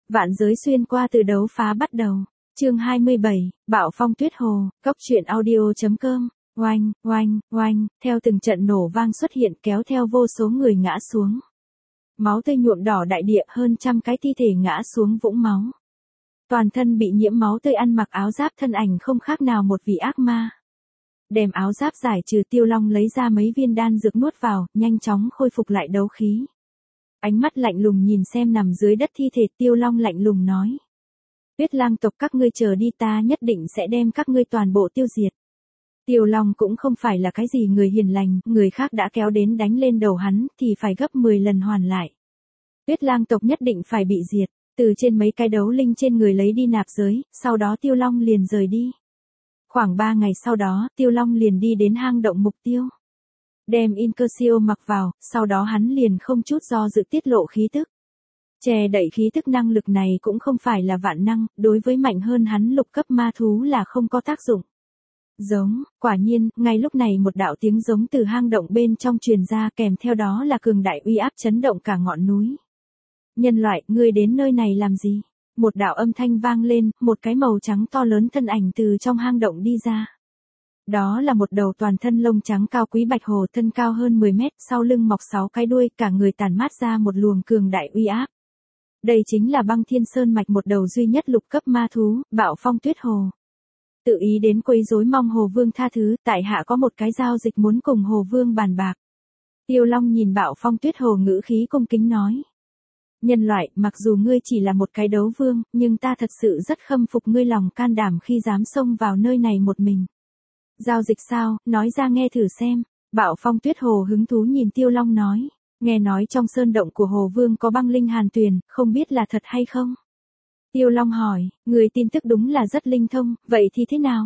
Vạn giới xuyên qua từ đấu phá bắt đầu. Chương 27, Bạo phong tuyết hồ, góc truyện audio.com. Oanh, oanh, oanh, theo từng trận nổ vang xuất hiện kéo theo vô số người ngã xuống. Máu tươi nhuộm đỏ đại địa, hơn trăm cái thi thể ngã xuống vũng máu. Toàn thân bị nhiễm máu tươi, ăn mặc áo giáp thân ảnh không khác nào một vị ác ma. Đem áo giáp giải trừ, Tiêu Long lấy ra mấy viên đan dược nuốt vào, nhanh chóng khôi phục lại đấu khí. Ánh mắt lạnh lùng nhìn xem nằm dưới đất thi thể, Tiêu Long lạnh lùng nói. Tuyết lang tộc các ngươi chờ đi, ta nhất định sẽ đem các ngươi toàn bộ tiêu diệt. Tiêu Long cũng không phải là cái gì người hiền lành, người khác đã kéo đến đánh lên đầu hắn thì phải gấp 10 lần hoàn lại. Tuyết lang tộc nhất định phải bị diệt, từ trên mấy cái đấu linh trên người lấy đi nạp giới, sau đó Tiêu Long liền rời đi. Khoảng 3 ngày sau đó, Tiêu Long liền đi đến hang động mục tiêu. Đem Incursio mặc vào, sau đó hắn liền không chút do dự tiết lộ khí tức. Che đậy khí tức năng lực này cũng không phải là vạn năng, đối với mạnh hơn hắn lục cấp ma thú là không có tác dụng. Giống, quả nhiên, ngay lúc này một đạo tiếng giống từ hang động bên trong truyền ra, kèm theo đó là cường đại uy áp chấn động cả ngọn núi. Nhân loại, ngươi đến nơi này làm gì? Một đạo âm thanh vang lên, một cái màu trắng to lớn thân ảnh từ trong hang động đi ra. Đó là một đầu toàn thân lông trắng cao quý bạch hồ, thân cao hơn 10 mét, sau lưng mọc 6 cái đuôi, cả người tản mát ra một luồng cường đại uy áp. Đây chính là Băng Thiên Sơn mạch một đầu duy nhất lục cấp ma thú, Bạo phong tuyết hồ. Tự ý đến quấy rối, mong Hồ Vương tha thứ, tại hạ có một cái giao dịch muốn cùng Hồ Vương bàn bạc. Tiêu Long nhìn Bạo phong tuyết hồ ngữ khí cung kính nói. Nhân loại, mặc dù ngươi chỉ là một cái đấu vương, nhưng ta thật sự rất khâm phục ngươi lòng can đảm khi dám xông vào nơi này một mình. Giao dịch sao, nói ra nghe thử xem. Bạo phong tuyết hồ hứng thú nhìn Tiêu Long nói. Nghe nói trong sơn động của Hồ Vương có băng linh hàn tuyền, không biết là thật hay không? Tiêu Long hỏi, người tin tức đúng là rất linh thông, vậy thì thế nào?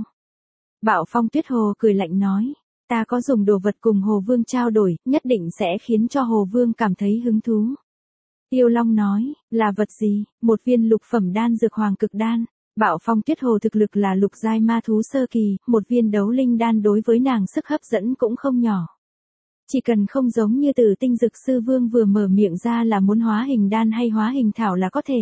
Bạo phong tuyết hồ cười lạnh nói, ta có dùng đồ vật cùng Hồ Vương trao đổi, nhất định sẽ khiến cho Hồ Vương cảm thấy hứng thú. Tiêu Long nói, là vật gì? Một viên lục phẩm đan dược hoàng cực đan. Bạo phong tuyết hồ thực lực là lục giai ma thú sơ kỳ, một viên đấu linh đan đối với nàng sức hấp dẫn cũng không nhỏ. Chỉ cần không giống như Tử Tinh Dực Sư Vương vừa mở miệng ra là muốn hóa hình đan hay hóa hình thảo là có thể.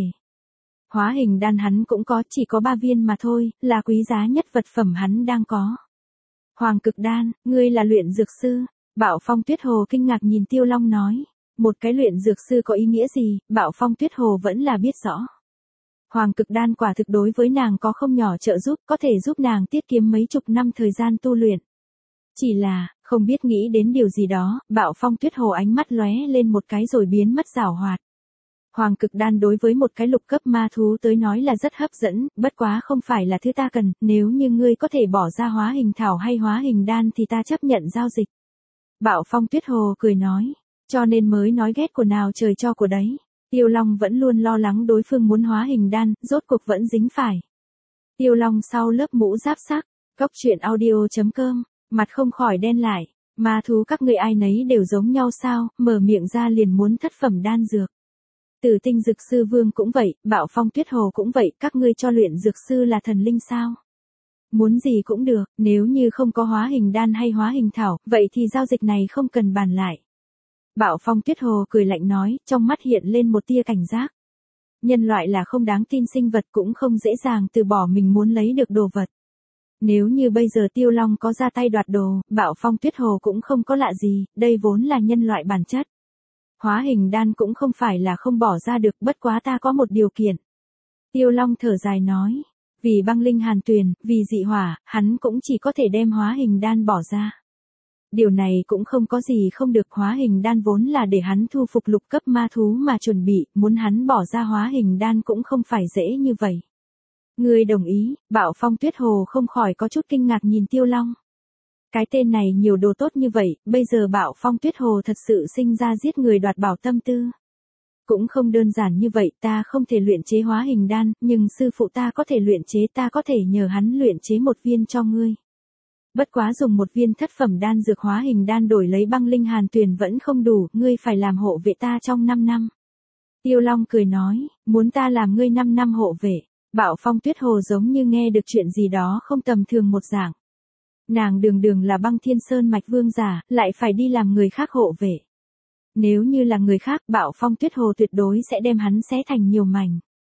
Hóa hình đan hắn cũng có, chỉ có 3 viên mà thôi, là quý giá nhất vật phẩm hắn đang có. Hoàng cực đan, ngươi là luyện dược sư? Bạo phong tuyết hồ kinh ngạc nhìn Tiêu Long nói. Một cái luyện dược sư có ý nghĩa gì, Bạo phong tuyết hồ vẫn là biết rõ. Hoàng cực đan quả thực đối với nàng có không nhỏ trợ giúp, có thể giúp nàng tiết kiệm mấy chục năm thời gian tu luyện. Chỉ là, không biết nghĩ đến điều gì đó, Bạo phong tuyết hồ ánh mắt lóe lên một cái rồi biến mất giảo hoạt. Hoàng cực đan đối với một cái lục cấp ma thú tới nói là rất hấp dẫn, bất quá không phải là thứ ta cần, nếu như ngươi có thể bỏ ra hóa hình thảo hay hóa hình đan thì ta chấp nhận giao dịch. Bạo phong tuyết hồ cười nói, cho nên mới nói ghét của nào trời cho của đấy. Tiêu Long vẫn luôn lo lắng đối phương muốn hóa hình đan, rốt cuộc vẫn dính phải. Tiêu Long sau lớp mũ giáp sắc, góc truyện audio.com, mặt không khỏi đen lại, ma thú các ngươi ai nấy đều giống nhau sao, mở miệng ra liền muốn thất phẩm đan dược. Tử Tinh Dực Sư Vương cũng vậy, Bạo phong tuyết hồ cũng vậy, các ngươi cho luyện dược sư là thần linh sao? Muốn gì cũng được, nếu như không có hóa hình đan hay hóa hình thảo, vậy thì giao dịch này không cần bàn lại. Bạo phong tuyết hồ cười lạnh nói, trong mắt hiện lên một tia cảnh giác. Nhân loại là không đáng tin sinh vật, cũng không dễ dàng từ bỏ mình muốn lấy được đồ vật. Nếu như bây giờ Tiêu Long có ra tay đoạt đồ, Bạo phong tuyết hồ cũng không có lạ gì, đây vốn là nhân loại bản chất. Hóa hình đan cũng không phải là không bỏ ra được, bất quá ta có một điều kiện. Tiêu Long thở dài nói, vì băng linh hàn tuyền, vì dị hỏa, hắn cũng chỉ có thể đem hóa hình đan bỏ ra. Điều này cũng không có gì không được, hóa hình đan vốn là để hắn thu phục lục cấp ma thú mà chuẩn bị, muốn hắn bỏ ra hóa hình đan cũng không phải dễ như vậy. Ngươi đồng ý? Bạo phong tuyết hồ không khỏi có chút kinh ngạc nhìn Tiêu Long. Cái tên này nhiều đồ tốt như vậy, bây giờ Bạo phong tuyết hồ thật sự sinh ra giết người đoạt bảo tâm tư. Cũng không đơn giản như vậy, ta không thể luyện chế hóa hình đan, nhưng sư phụ ta có thể luyện chế, ta có thể nhờ hắn luyện chế một viên cho ngươi. Bất quá dùng một viên thất phẩm đan dược hóa hình đan đổi lấy băng linh hàn tuyền vẫn không đủ, ngươi phải làm hộ vệ ta trong 5 năm. Tiêu Long cười nói, muốn ta làm ngươi 5 năm hộ vệ. Bạo phong tuyết hồ giống như nghe được chuyện gì đó không tầm thường một dạng. Nàng đường đường là Băng Thiên Sơn mạch vương giả, lại phải đi làm người khác hộ vệ. Nếu như là người khác, Bạo phong tuyết hồ tuyệt đối sẽ đem hắn xé thành nhiều mảnh.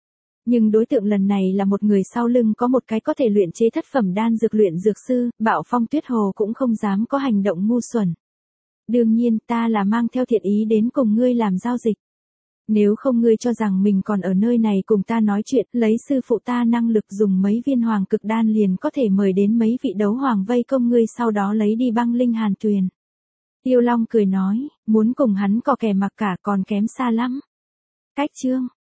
Nhưng đối tượng lần này là một người sau lưng có một cái có thể luyện chế thất phẩm đan dược luyện dược sư, Bạo Phong Tuyết Hồ cũng không dám có hành động ngu xuẩn. Đương nhiên ta là mang theo thiện ý đến cùng ngươi làm giao dịch. Nếu không ngươi cho rằng mình còn ở nơi này cùng ta nói chuyện, lấy sư phụ ta năng lực dùng mấy viên hoàng cực đan liền có thể mời đến mấy vị đấu hoàng vây công ngươi sau đó lấy đi băng linh hàn tuyền. Tiêu Long cười nói, muốn cùng hắn có kẻ mặc cả còn kém xa lắm. Cách chương